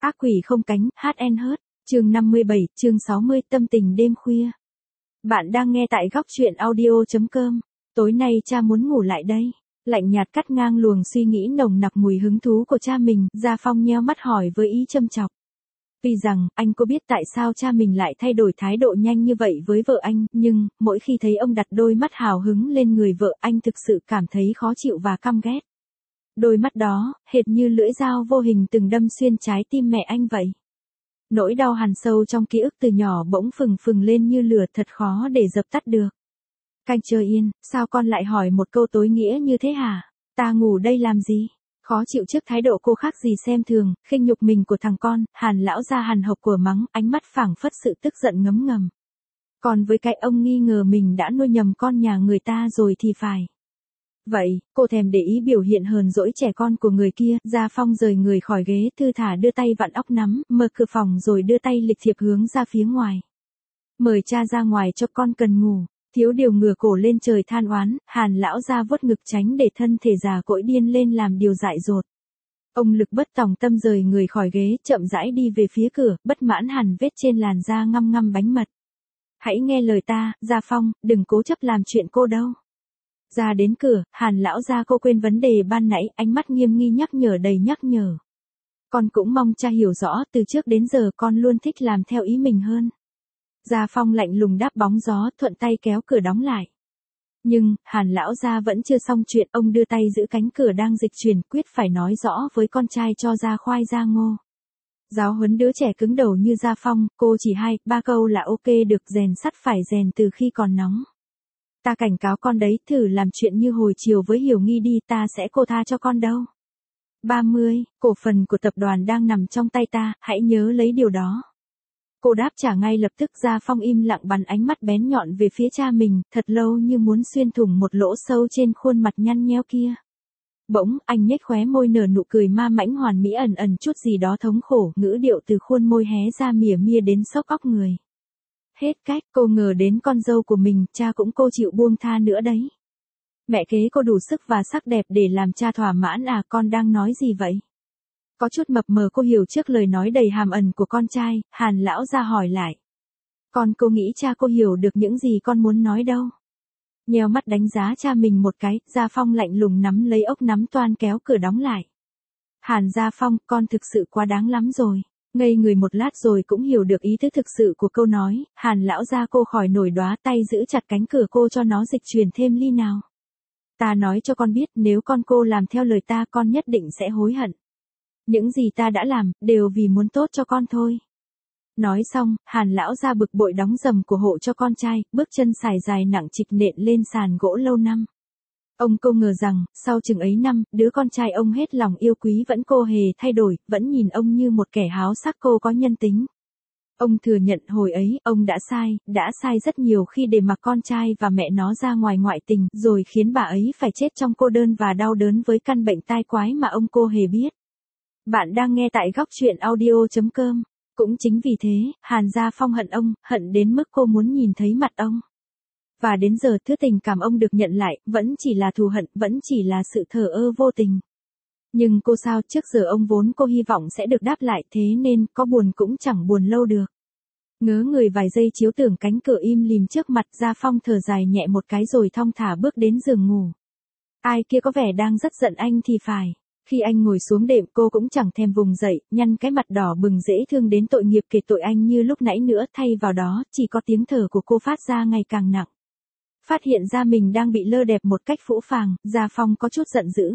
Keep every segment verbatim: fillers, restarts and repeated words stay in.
Ác quỷ không cánh, hát en hớt, chương năm mươi bảy, chương sáu mươi, tâm tình đêm khuya. Bạn đang nghe tại góc truyện audio chấm com. Tối nay cha muốn ngủ lại đây. Lạnh nhạt cắt ngang luồng suy nghĩ nồng nặc mùi hứng thú của cha mình, Gia Phong nheo mắt hỏi với ý châm chọc. Tuy rằng, anh có biết tại sao cha mình lại thay đổi thái độ nhanh như vậy với vợ anh, nhưng, mỗi khi thấy ông đặt đôi mắt hào hứng lên người vợ, anh thực sự cảm thấy khó chịu và căm ghét. Đôi mắt đó, hệt như lưỡi dao vô hình từng đâm xuyên trái tim mẹ anh vậy. Nỗi đau hằn sâu trong ký ức từ nhỏ bỗng phừng phừng lên như lửa, thật khó để dập tắt được. Canh chờ yên, sao con lại hỏi một câu tối nghĩa như thế hả? Ta ngủ đây làm gì? Khó chịu trước thái độ cô khác gì xem thường, khinh nhục mình của thằng con, Hàn lão ra hằn học của mắng, ánh mắt phảng phất sự tức giận ngấm ngầm. Còn với cái ông nghi ngờ mình đã nuôi nhầm con nhà người ta rồi thì phải. Vậy, cô thèm để ý biểu hiện hờn dỗi trẻ con của người kia, Gia Phong rời người khỏi ghế, thư thả đưa tay vặn óc nắm, mở cửa phòng rồi đưa tay lịch thiệp hướng ra phía ngoài. Mời cha ra ngoài cho con cần ngủ. Thiếu điều ngửa cổ lên trời than oán, Hàn lão ra vuốt ngực tránh để thân thể già cỗi điên lên làm điều dại dột. Ông lực bất tòng tâm rời người khỏi ghế, chậm rãi đi về phía cửa, bất mãn hằn vết trên làn da ngăm ngăm bánh mật. Hãy nghe lời ta, Gia Phong, đừng cố chấp làm chuyện cô đâu. Ra đến cửa, Hàn lão ra cô quên vấn đề ban nãy, ánh mắt nghiêm nghi nhắc nhở đầy nhắc nhở. Con cũng mong cha hiểu rõ, từ trước đến giờ con luôn thích làm theo ý mình hơn. Gia Phong lạnh lùng đáp bóng gió, thuận tay kéo cửa đóng lại. Nhưng, Hàn lão gia vẫn chưa xong chuyện, ông đưa tay giữ cánh cửa đang dịch chuyển, quyết phải nói rõ với con trai cho ra khoai ra ngô. Giáo huấn đứa trẻ cứng đầu như Gia Phong, cô chỉ hai, ba câu là ok được, rèn sắt phải rèn từ khi còn nóng. Ta cảnh cáo con đấy, thử làm chuyện như hồi chiều với Hiểu Nghi đi, ta sẽ cô tha cho con đâu. ba mươi, cổ phần của tập đoàn đang nằm trong tay ta, hãy nhớ lấy điều đó. Cô đáp trả ngay lập tức. Gia Phong im lặng bắn ánh mắt bén nhọn về phía cha mình, thật lâu như muốn xuyên thủng một lỗ sâu trên khuôn mặt nhăn nheo kia. Bỗng, anh nhếch khóe môi nở nụ cười ma mãnh hoàn mỹ, ẩn ẩn chút gì đó thống khổ, ngữ điệu từ khuôn môi hé ra mỉa mia đến sốc óc người. Hết cách, cô ngờ đến con dâu của mình, cha cũng cô chịu buông tha nữa đấy. Mẹ kế cô đủ sức và sắc đẹp để làm cha thỏa mãn à, con đang nói gì vậy? Có chút mập mờ cô hiểu trước lời nói đầy hàm ẩn của con trai, Hàn lão ra hỏi lại. Con cô nghĩ cha cô hiểu được những gì con muốn nói đâu. Nheo mắt đánh giá cha mình một cái, Gia Phong lạnh lùng nắm lấy ốc nắm toan kéo cửa đóng lại. Hàn Gia Phong, con thực sự quá đáng lắm rồi. Ngây người một lát rồi cũng hiểu được ý tứ thực sự của câu nói, Hàn lão ra cô khỏi nổi đóa, tay giữ chặt cánh cửa cô cho nó dịch chuyển thêm ly nào. Ta nói cho con biết, nếu con cô làm theo lời ta, con nhất định sẽ hối hận. Những gì ta đã làm, đều vì muốn tốt cho con thôi. Nói xong, Hàn lão ra bực bội đóng rầm của hộ cho con trai, bước chân sải dài nặng trịch nện lên sàn gỗ lâu năm. Ông không ngờ rằng, sau chừng ấy năm, đứa con trai ông hết lòng yêu quý vẫn cô hề thay đổi, vẫn nhìn ông như một kẻ háo sắc cô có nhân tính. Ông thừa nhận hồi ấy, ông đã sai, đã sai rất nhiều khi để mặc con trai và mẹ nó ra ngoài ngoại tình, rồi khiến bà ấy phải chết trong cô đơn và đau đớn với căn bệnh tai quái mà ông cô hề biết. Bạn đang nghe tại góc truyện audio chấm com. Cũng chính vì thế, Hàn Gia Phong hận ông, hận đến mức cô muốn nhìn thấy mặt ông. Và đến giờ thứ tình cảm ông được nhận lại, vẫn chỉ là thù hận, vẫn chỉ là sự thờ ơ vô tình. Nhưng cô sao, trước giờ ông vốn cô hy vọng sẽ được đáp lại, thế nên, có buồn cũng chẳng buồn lâu được. Ngớ người vài giây chiếu tưởng cánh cửa im lìm trước mặt, Gia Phong thở dài nhẹ một cái rồi thong thả bước đến giường ngủ. Ai kia có vẻ đang rất giận anh thì phải. Khi anh ngồi xuống đệm cô cũng chẳng thèm vùng dậy, nhăn cái mặt đỏ bừng dễ thương đến tội nghiệp kể tội anh như lúc nãy nữa, thay vào đó, chỉ có tiếng thở của cô phát ra ngày càng nặng. Phát hiện ra mình đang bị lơ đẹp một cách phũ phàng, Gia Phong có chút giận dữ.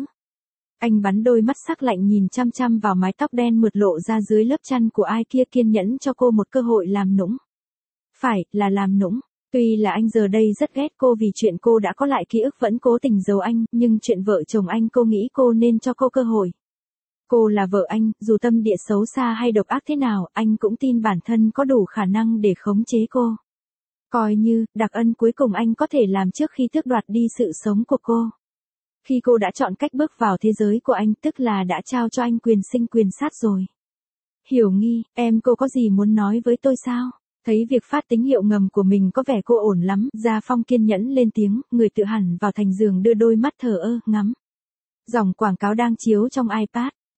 Anh bắn đôi mắt sắc lạnh nhìn chăm chăm vào mái tóc đen mượt lộ ra dưới lớp chăn của ai kia, kiên nhẫn cho cô một cơ hội làm nũng. Phải, là làm nũng. Tuy là anh giờ đây rất ghét cô vì chuyện cô đã có lại ký ức vẫn cố tình giấu anh, nhưng chuyện vợ chồng anh cô nghĩ cô nên cho cô cơ hội. Cô là vợ anh, dù tâm địa xấu xa hay độc ác thế nào, anh cũng tin bản thân có đủ khả năng để khống chế cô. Coi như, đặc ân cuối cùng anh có thể làm trước khi tước đoạt đi sự sống của cô. Khi cô đã chọn cách bước vào thế giới của anh, tức là đã trao cho anh quyền sinh quyền sát rồi. Hiểu Nghi, em cô có gì muốn nói với tôi sao? Thấy việc phát tín hiệu ngầm của mình có vẻ cô ổn lắm, Gia Phong kiên nhẫn lên tiếng, người tự hẳn vào thành giường đưa đôi mắt thờ ơ, ngắm. Dòng quảng cáo đang chiếu trong iPad,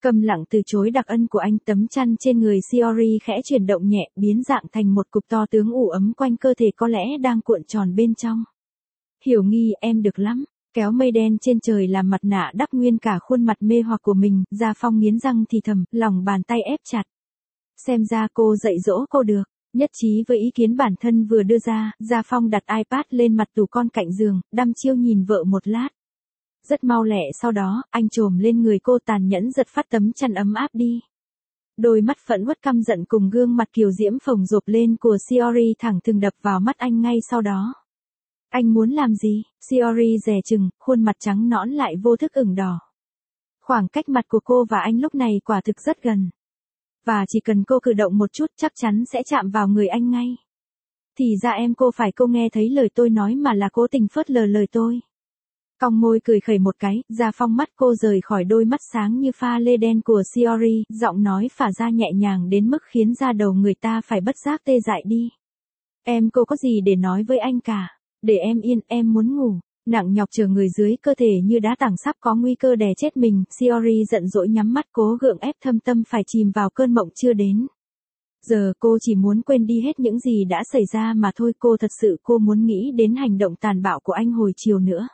Câm lặng từ chối đặc ân của anh, tấm chăn trên người Shiori khẽ chuyển động nhẹ, biến dạng thành một cục to tướng ủ ấm quanh cơ thể có lẽ đang cuộn tròn bên trong. Hiểu nghi, em được lắm. Kéo mây đen trên trời làm mặt nạ đắp nguyên cả khuôn mặt mê hoặc của mình, Gia Phong nghiến răng thì thầm, lòng bàn tay ép chặt. Xem ra cô dạy dỗ cô được. Nhất trí với ý kiến bản thân vừa đưa ra, Gia Phong đặt iPad lên mặt tủ con cạnh giường, đăm chiêu nhìn vợ một lát. Rất mau lẹ sau đó, anh trồm lên người cô tàn nhẫn giật phát tấm chăn ấm áp đi. Đôi mắt phẫn uất căm giận cùng gương mặt kiều diễm phồng rộp lên của Shiori thẳng thừng đập vào mắt anh ngay sau đó. Anh muốn làm gì? Shiori dè chừng, khuôn mặt trắng nõn lại vô thức ửng đỏ. Khoảng cách mặt của cô và anh lúc này quả thực rất gần. Và chỉ cần cô cử động một chút chắc chắn sẽ chạm vào người anh ngay. Thì ra em cô phải cô nghe thấy lời tôi nói mà là cố tình phớt lờ lời tôi. Cong môi cười khẩy một cái, Gia Phong mắt cô rời khỏi đôi mắt sáng như pha lê đen của Shiori, giọng nói phả ra nhẹ nhàng đến mức khiến da đầu người ta phải bất giác tê dại đi. Em cô có gì để nói với anh cả, để em yên, em muốn ngủ. Nặng nhọc chờ người dưới cơ thể như đá tảng sắp có nguy cơ đè chết mình, Shiori giận dỗi nhắm mắt cố gượng ép thâm tâm phải chìm vào cơn mộng chưa đến. Giờ cô chỉ muốn quên đi hết những gì đã xảy ra mà thôi, cô thật sự cô muốn nghĩ đến hành động tàn bạo của anh hồi chiều nữa.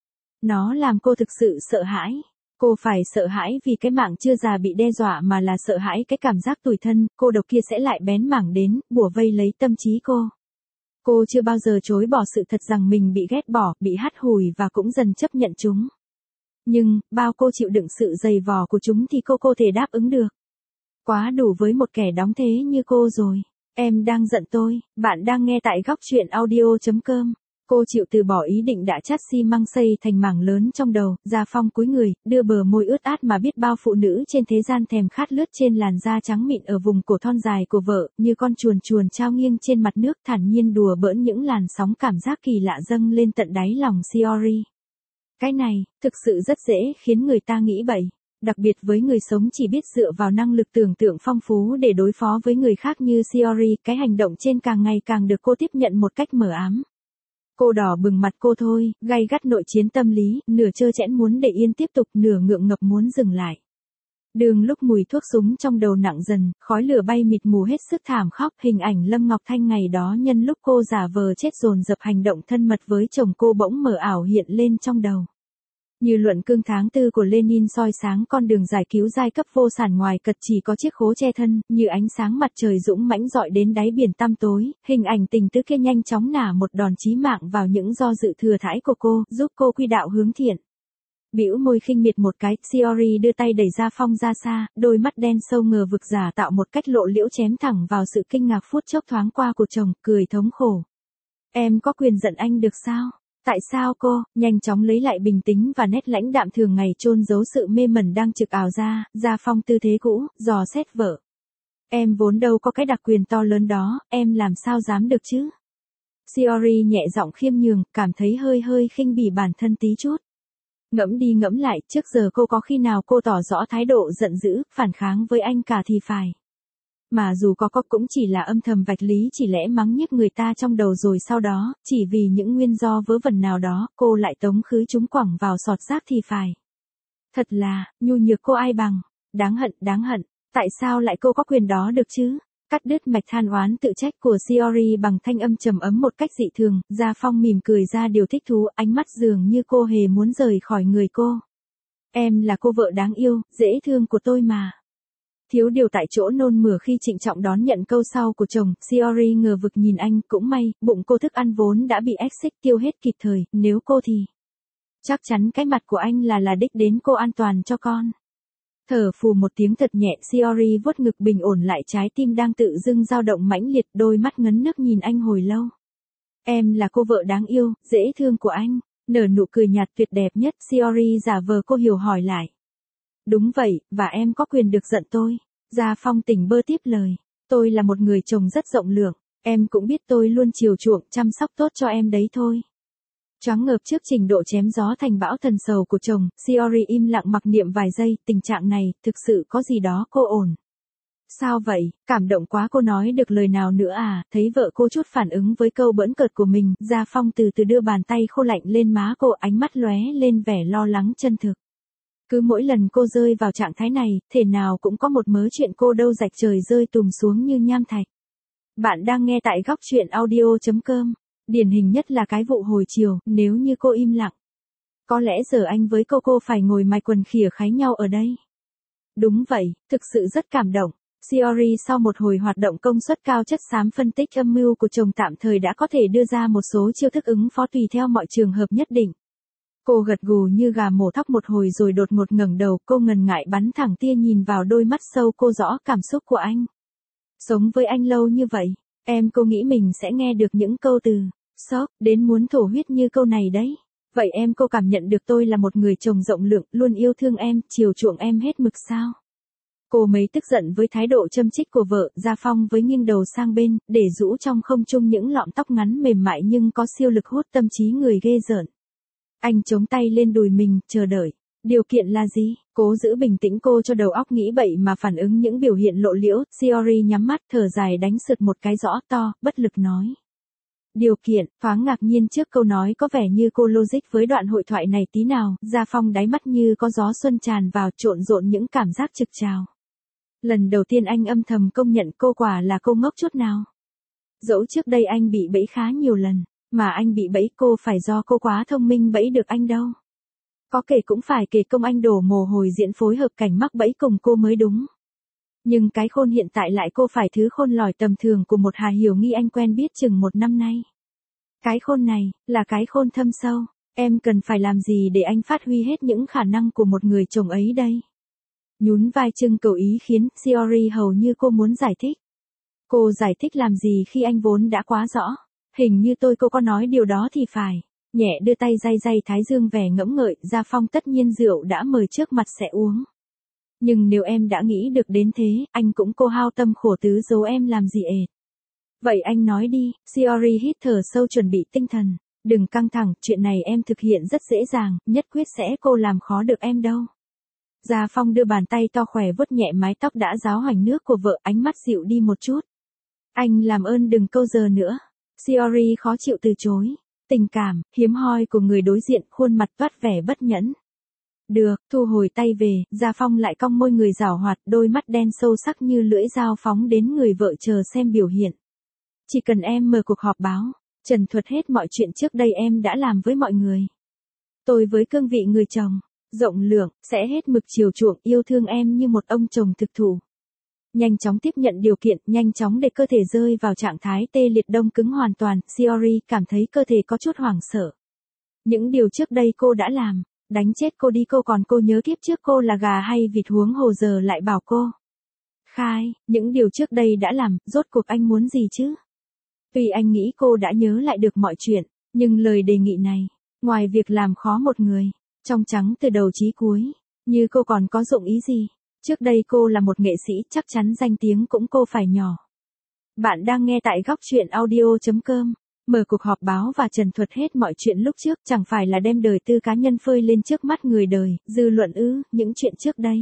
Nó làm cô thực sự sợ hãi. Cô phải sợ hãi vì cái mạng chưa già bị đe dọa mà là sợ hãi cái cảm giác tủi thân, cô độc kia sẽ lại bén mảng đến, bủa vây lấy tâm trí cô. Cô chưa bao giờ chối bỏ sự thật rằng mình bị ghét bỏ, bị hắt hủi và cũng dần chấp nhận chúng. Nhưng, bao cô chịu đựng sự dày vò của chúng thì cô cô thể đáp ứng được. Quá đủ với một kẻ đóng thế như cô rồi. Em đang giận tôi, bạn đang nghe tại góc truyện audio chấm com. Cô chịu từ bỏ ý định đã chát xi măng xây thành mảng lớn trong đầu, Gia Phong cúi người, đưa bờ môi ướt át mà biết bao phụ nữ trên thế gian thèm khát lướt trên làn da trắng mịn ở vùng cổ thon dài của vợ, như con chuồn chuồn trao nghiêng trên mặt nước thản nhiên đùa bỡn những làn sóng cảm giác kỳ lạ dâng lên tận đáy lòng Shiori. Cái này, thực sự rất dễ khiến người ta nghĩ bậy. Đặc biệt với người sống chỉ biết dựa vào năng lực tưởng tượng phong phú để đối phó với người khác như Shiori, cái hành động trên càng ngày càng được cô tiếp nhận một cách mờ ám. Cô đỏ bừng mặt cô thôi, gay gắt nội chiến tâm lý, nửa trơ trẽn muốn để yên tiếp tục, nửa ngượng ngập muốn dừng lại. Đường lúc mùi thuốc súng trong đầu nặng dần, khói lửa bay mịt mù hết sức thảm khóc, hình ảnh Lâm Ngọc Thanh ngày đó nhân lúc cô giả vờ chết dồn dập hành động thân mật với chồng cô bỗng mờ ảo hiện lên trong đầu. Như luận cương tháng tư của Lenin soi sáng con đường giải cứu giai cấp vô sản ngoài cật chỉ có chiếc khố che thân, như ánh sáng mặt trời dũng mãnh dọi đến đáy biển tăm tối, hình ảnh tình tứ kia nhanh chóng nả một đòn chí mạng vào những do dự thừa thãi của cô, giúp cô quy đạo hướng thiện. Bĩu môi khinh miệt một cái, Shiori đưa tay đẩy Gia Phong ra xa, đôi mắt đen sâu ngờ vực giả tạo một cách lộ liễu chém thẳng vào sự kinh ngạc phút chốc thoáng qua của chồng, cười thống khổ. Em có quyền giận anh được sao? Tại sao cô, nhanh chóng lấy lại bình tĩnh và nét lãnh đạm thường ngày chôn giấu sự mê mẩn đang trực ảo ra, Gia Phong tư thế cũ, dò xét vợ. Em vốn đâu có cái đặc quyền to lớn đó, em làm sao dám được chứ? Shiori nhẹ giọng khiêm nhường, cảm thấy hơi hơi khinh bỉ bản thân tí chút. Ngẫm đi ngẫm lại, trước giờ cô có khi nào cô tỏ rõ thái độ giận dữ, phản kháng với anh cả thì phải. Mà dù có có cũng chỉ là âm thầm vạch lý chỉ lẽ mắng nhiếc người ta trong đầu rồi sau đó, chỉ vì những nguyên do vớ vẩn nào đó, cô lại tống khứ chúng quẳng vào sọt rác thì phải. Thật là, nhu nhược cô ai bằng, đáng hận, đáng hận, tại sao lại cô có quyền đó được chứ? Cắt đứt mạch than oán tự trách của Shiori bằng thanh âm trầm ấm một cách dị thường, Gia Phong mỉm cười ra điều thích thú, ánh mắt dường như cô hề muốn rời khỏi người cô. Em là cô vợ đáng yêu, dễ thương của tôi mà. Thiếu điều tại chỗ nôn mửa khi trịnh trọng đón nhận câu sau của chồng, Shiori ngờ vực nhìn anh, cũng may, bụng cô thức ăn vốn đã bị ách xích tiêu hết kịp thời, nếu cô thì... Chắc chắn cái mặt của anh là là đích đến cô an toàn cho con. Thở phù một tiếng thật nhẹ, Shiori vuốt ngực bình ổn lại trái tim đang tự dưng dao động mãnh liệt, đôi mắt ngấn nước nhìn anh hồi lâu. Em là cô vợ đáng yêu, dễ thương của anh, nở nụ cười nhạt tuyệt đẹp nhất, Shiori giả vờ cô hiểu hỏi lại. Đúng vậy, và em có quyền được giận tôi. Gia Phong tỉnh bơ tiếp lời. Tôi là một người chồng rất rộng lượng, em cũng biết tôi luôn chiều chuộng, chăm sóc tốt cho em đấy thôi. Choáng ngợp trước trình độ chém gió thành bão thần sầu của chồng, Shiori im lặng mặc niệm vài giây, tình trạng này, thực sự có gì đó cô ổn. Sao vậy, cảm động quá cô nói được lời nào nữa à, thấy vợ cô chút phản ứng với câu bỡn cợt của mình, Gia Phong từ từ đưa bàn tay khô lạnh lên má cô, ánh mắt lóe lên vẻ lo lắng chân thực. Cứ mỗi lần cô rơi vào trạng thái này, thể nào cũng có một mớ chuyện cô đâu rạch trời rơi tùm xuống như nham thạch. Bạn đang nghe tại góc chuyện audio chấm com. Điển hình nhất là cái vụ hồi chiều, nếu như cô im lặng. Có lẽ giờ anh với cô cô phải ngồi mài quần khỉa khái nhau ở đây. Đúng vậy, thực sự rất cảm động. Shiori sau một hồi hoạt động công suất cao chất xám phân tích âm mưu của chồng tạm thời đã có thể đưa ra một số chiêu thức ứng phó tùy theo mọi trường hợp nhất định. Cô gật gù như gà mổ thóc một hồi rồi đột ngột ngẩng đầu, cô ngần ngại bắn thẳng tia nhìn vào đôi mắt sâu cô rõ cảm xúc của anh. Sống với anh lâu như vậy, em cô nghĩ mình sẽ nghe được những câu từ sốc đến muốn thổ huyết như câu này đấy. Vậy em cô cảm nhận được tôi là một người chồng rộng lượng, luôn yêu thương em, chiều chuộng em hết mực sao? Cô mấy tức giận với thái độ châm chích của vợ, Gia Phong với nghiêng đầu sang bên, để rũ trong không trung những lọn tóc ngắn mềm mại nhưng có siêu lực hút tâm trí người ghê rợn. Anh chống tay lên đùi mình, chờ đợi. Điều kiện là gì? Cố giữ bình tĩnh cô cho đầu óc nghĩ bậy mà phản ứng những biểu hiện lộ liễu. Shiori nhắm mắt thở dài đánh sượt một cái rõ to, bất lực nói. Điều kiện, thoáng ngạc nhiên trước câu nói có vẻ như cô logic với đoạn hội thoại này tí nào. Gia Phong đáy mắt như có gió xuân tràn vào trộn rộn những cảm giác trực trào. Lần đầu tiên anh âm thầm công nhận cô quả là cô ngốc chút nào. Dẫu trước đây anh bị bẫy khá nhiều lần. Mà anh bị bẫy cô phải do cô quá thông minh bẫy được anh đâu. Có kể cũng phải kể công anh đổ mồ hôi diễn phối hợp cảnh mắc bẫy cùng cô mới đúng. Nhưng cái khôn hiện tại lại cô phải thứ khôn lỏi tầm thường của một Hà Hiểu Nghi anh quen biết chừng một năm nay. Cái khôn này, là cái khôn thâm sâu. Em cần phải làm gì để anh phát huy hết những khả năng của một người chồng ấy đây? Nhún vai trưng cầu ý khiến Shiori hầu như cô muốn giải thích. Cô giải thích làm gì khi anh vốn đã quá rõ. Hình như tôi cô có nói điều đó thì phải. Nhẹ đưa tay day day thái dương vẻ ngẫm ngợi. Gia Phong tất nhiên rượu đã mời trước mặt sẽ uống. Nhưng nếu em đã nghĩ được đến thế, anh cũng cô hao tâm khổ tứ giấu em làm gì ệt. Vậy anh nói đi. Shiori hít thở sâu chuẩn bị tinh thần. Đừng căng thẳng, chuyện này em thực hiện rất dễ dàng, nhất quyết sẽ cô làm khó được em đâu. Gia Phong đưa bàn tay to khỏe vuốt nhẹ mái tóc đã ráo hoành nước của vợ, ánh mắt dịu đi một chút. Anh làm ơn đừng câu giờ nữa. Shiori khó chịu từ chối. Tình cảm, hiếm hoi của người đối diện, khuôn mặt toát vẻ bất nhẫn. Được, thu hồi tay về, Gia Phong lại cong môi người giảo hoạt, đôi mắt đen sâu sắc như lưỡi dao phóng đến người vợ chờ xem biểu hiện. Chỉ cần em mở cuộc họp báo, trần thuật hết mọi chuyện trước đây em đã làm với mọi người. Tôi với cương vị người chồng, rộng lượng, sẽ hết mực chiều chuộng yêu thương em như một ông chồng thực thụ. Nhanh chóng tiếp nhận điều kiện, nhanh chóng để cơ thể rơi vào trạng thái tê liệt đông cứng hoàn toàn. Shiori cảm thấy cơ thể có chút hoảng sợ. Những điều trước đây cô đã làm, đánh chết cô đi cô còn cô nhớ kiếp trước cô là gà hay vịt huống hồ giờ lại bảo cô. Khai, những điều trước đây đã làm, rốt cuộc anh muốn gì chứ? Tuy anh nghĩ cô đã nhớ lại được mọi chuyện, nhưng lời đề nghị này, ngoài việc làm khó một người, trong trắng từ đầu chí cuối, như cô còn có dụng ý gì? Trước đây cô là một nghệ sĩ, chắc chắn danh tiếng cũng cô phải nhỏ. Bạn đang nghe tại góc chuyện audio chấm com. Mở cuộc họp báo và trần thuật hết mọi chuyện lúc trước chẳng phải là đem đời tư cá nhân phơi lên trước mắt người đời, dư luận ư, những chuyện trước đây.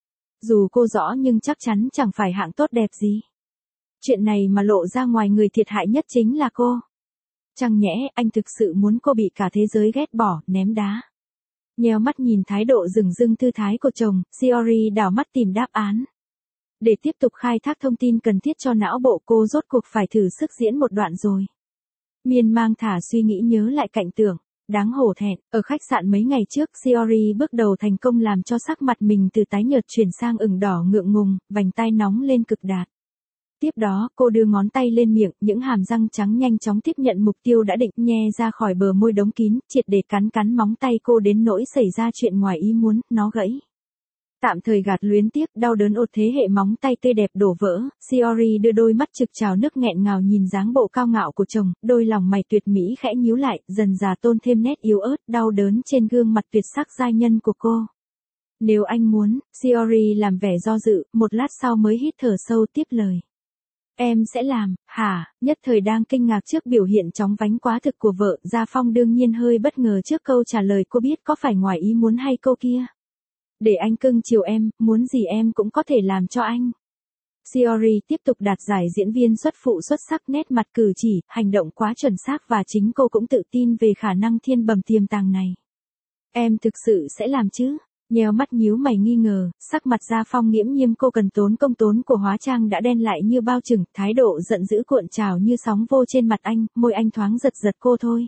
Dù cô rõ nhưng chắc chắn chẳng phải hạng tốt đẹp gì. Chuyện này mà lộ ra ngoài người thiệt hại nhất chính là cô. Chẳng nhẽ anh thực sự muốn cô bị cả thế giới ghét bỏ, ném đá. Nheo mắt nhìn thái độ rừng rưng thư thái của chồng, Shiori đảo mắt tìm đáp án. Để tiếp tục khai thác thông tin cần thiết cho não bộ cô rốt cuộc phải thử sức diễn một đoạn rồi. Miên mang thả suy nghĩ nhớ lại cảnh tượng, đáng hổ thẹn, ở khách sạn mấy ngày trước Shiori bước đầu thành công làm cho sắc mặt mình từ tái nhợt chuyển sang ửng đỏ ngượng ngùng, vành tai nóng lên cực đạt. Tiếp đó, cô đưa ngón tay lên miệng, những hàm răng trắng nhanh chóng tiếp nhận mục tiêu đã định, nhe ra khỏi bờ môi đóng kín, triệt để cắn cắn móng tay cô đến nỗi xảy ra chuyện ngoài ý muốn, nó gãy. Tạm thời gạt luyến tiếc, đau đớn ột thế hệ móng tay tươi đẹp đổ vỡ, Shiori đưa đôi mắt trực trào nước nghẹn ngào nhìn dáng bộ cao ngạo của chồng, đôi lòng mày tuyệt mỹ khẽ nhíu lại, dần dà tôn thêm nét yếu ớt, đau đớn trên gương mặt tuyệt sắc giai nhân của cô. Nếu anh muốn, Shiori làm vẻ do dự, một lát sau mới hít thở sâu tiếp lời. Em sẽ làm, hả? Nhất thời đang kinh ngạc trước biểu hiện chóng vánh quá thực của vợ, Gia Phong đương nhiên hơi bất ngờ trước câu trả lời cô biết có phải ngoài ý muốn hay câu kia. Để anh cưng chiều em, muốn gì em cũng có thể làm cho anh. Shiori tiếp tục đạt giải diễn viên xuất phụ xuất sắc, nét mặt cử chỉ, hành động quá chuẩn xác và chính cô cũng tự tin về khả năng thiên bẩm tiềm tàng này. Em thực sự sẽ làm chứ? Nheo mắt nhíu mày nghi ngờ, sắc mặt Gia Phong nghiễm nhiên cô cần tốn công tốn của hóa trang đã đen lại như bao chừng, thái độ giận dữ cuộn trào như sóng vô trên mặt anh, môi anh thoáng giật giật cô thôi.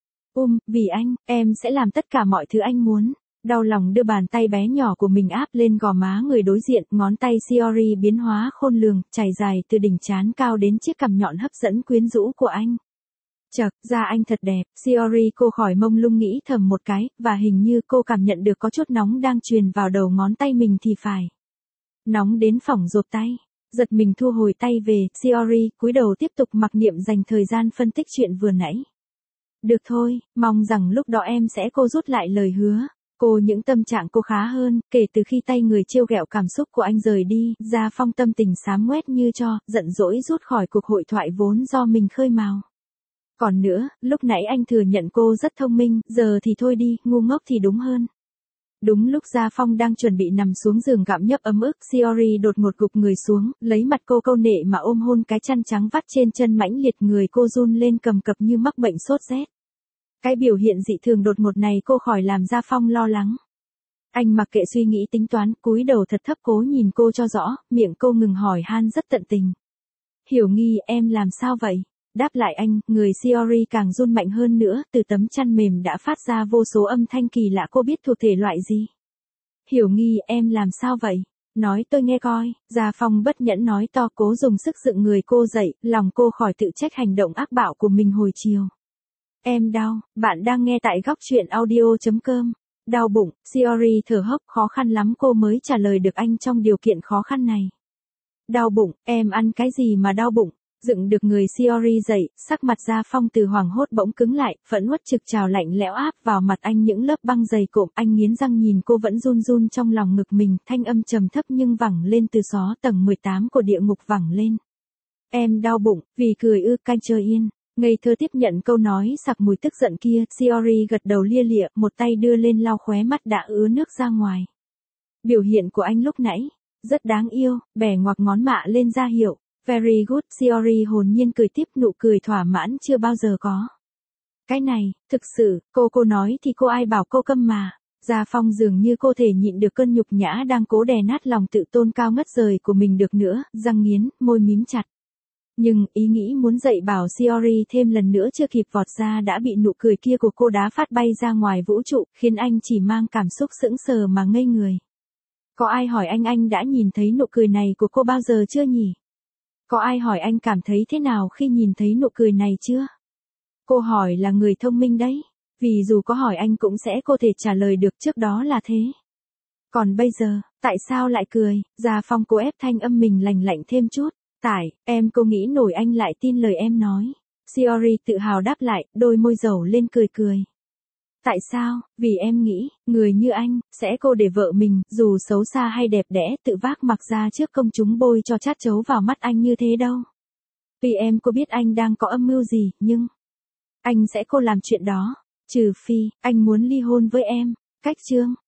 Um, vì anh, em sẽ làm tất cả mọi thứ anh muốn. Đau lòng đưa bàn tay bé nhỏ của mình áp lên gò má người đối diện, ngón tay Shiori biến hóa khôn lường, chảy dài từ đỉnh trán cao đến chiếc cằm nhọn hấp dẫn quyến rũ của anh. Chật, da anh thật đẹp, Shiori cô khỏi mông lung nghĩ thầm một cái, và hình như cô cảm nhận được có chút nóng đang truyền vào đầu ngón tay mình thì phải. Nóng đến phỏng rộp tay. Giật mình thu hồi tay về, Shiori cúi đầu tiếp tục mặc niệm dành thời gian phân tích chuyện vừa nãy. Được thôi, mong rằng lúc đó em sẽ cô rút lại lời hứa. Cô những tâm trạng cô khá hơn, kể từ khi tay người trêu ghẹo cảm xúc của anh rời đi, Gia Phong tâm tình xám ngoét như tro, giận dỗi rút khỏi cuộc hội thoại vốn do mình khơi mào. Còn nữa, lúc nãy anh thừa nhận cô rất thông minh, giờ thì thôi đi, ngu ngốc thì đúng hơn. Đúng lúc Gia Phong đang chuẩn bị nằm xuống giường gặm nhấp ấm ức, Shiori đột ngột gục người xuống, lấy mặt cô câu nệ mà ôm hôn cái chăn trắng vắt trên chân mãnh liệt, người cô run lên cầm cập như mắc bệnh sốt rét. Cái biểu hiện dị thường đột ngột này cô khỏi làm Gia Phong lo lắng. Anh mặc kệ suy nghĩ tính toán, cúi đầu thật thấp cố nhìn cô cho rõ, miệng cô ngừng hỏi han rất tận tình. Hiểu nghi, em làm sao vậy? Đáp lại anh, người Shiori càng run mạnh hơn nữa, từ tấm chăn mềm đã phát ra vô số âm thanh kỳ lạ, cô biết thuộc thể loại gì. Hiểu nghi, em làm sao vậy? Nói tôi nghe coi. Gia Phong bất nhẫn nói to, cố dùng sức dựng người cô dậy, lòng cô khỏi tự trách hành động ác bạo của mình hồi chiều. Em đau, bạn đang nghe tại góc truyện audio chấm com. Đau bụng, Shiori thở hốc, khó khăn lắm cô mới trả lời được anh trong điều kiện khó khăn này. Đau bụng, em ăn cái gì mà đau bụng? Dựng được người Shiori dậy, sắc mặt Gia Phong từ hoảng hốt bỗng cứng lại, phẫn uất trực trào lạnh lẽo áp vào mặt anh những lớp băng dày cộm, anh nghiến răng nhìn cô vẫn run run trong lòng ngực mình, thanh âm trầm thấp nhưng vẳng lên từ xó tầng mười tám của địa ngục vẳng lên. Em đau bụng, vì cười ư, canh chờ yên. Ngây thơ tiếp nhận câu nói sặc mùi tức giận kia, Shiori gật đầu lia lịa, một tay đưa lên lau khóe mắt đã ứa nước ra ngoài. Biểu hiện của anh lúc nãy, rất đáng yêu, bẻ ngoặc ngón mạ lên ra hiệu. Very good, Shiori hồn nhiên cười tiếp, nụ cười thỏa mãn chưa bao giờ có. Cái này, thực sự, cô cô nói thì cô ai bảo cô câm mà. Gia Phong dường như cô thể nhịn được cơn nhục nhã đang cố đè nát lòng tự tôn cao ngất rời của mình được nữa, răng nghiến, môi mím chặt. Nhưng, ý nghĩ muốn dạy bảo Shiori thêm lần nữa chưa kịp vọt ra đã bị nụ cười kia của cô đá phát bay ra ngoài vũ trụ, khiến anh chỉ mang cảm xúc sững sờ mà ngây người. Có ai hỏi anh anh đã nhìn thấy nụ cười này của cô bao giờ chưa nhỉ? Có ai hỏi anh cảm thấy thế nào khi nhìn thấy nụ cười này chưa? Cô hỏi là người thông minh đấy. Vì dù có hỏi anh cũng sẽ có thể trả lời được, trước đó là thế. Còn bây giờ, tại sao lại cười? Gia Phong cố ép thanh âm mình lành lạnh thêm chút. Tại, em cô nghĩ nổi anh lại tin lời em nói. Shiori tự hào đáp lại, đôi môi dầu lên cười cười. Tại sao? Vì em nghĩ, người như anh, sẽ cô để vợ mình, dù xấu xa hay đẹp đẽ, tự vác mặc ra trước công chúng bôi cho chát chấu vào mắt anh như thế đâu. Vì em cô biết anh đang có âm mưu gì, nhưng anh sẽ cô làm chuyện đó. Trừ phi, anh muốn ly hôn với em. Cách chương.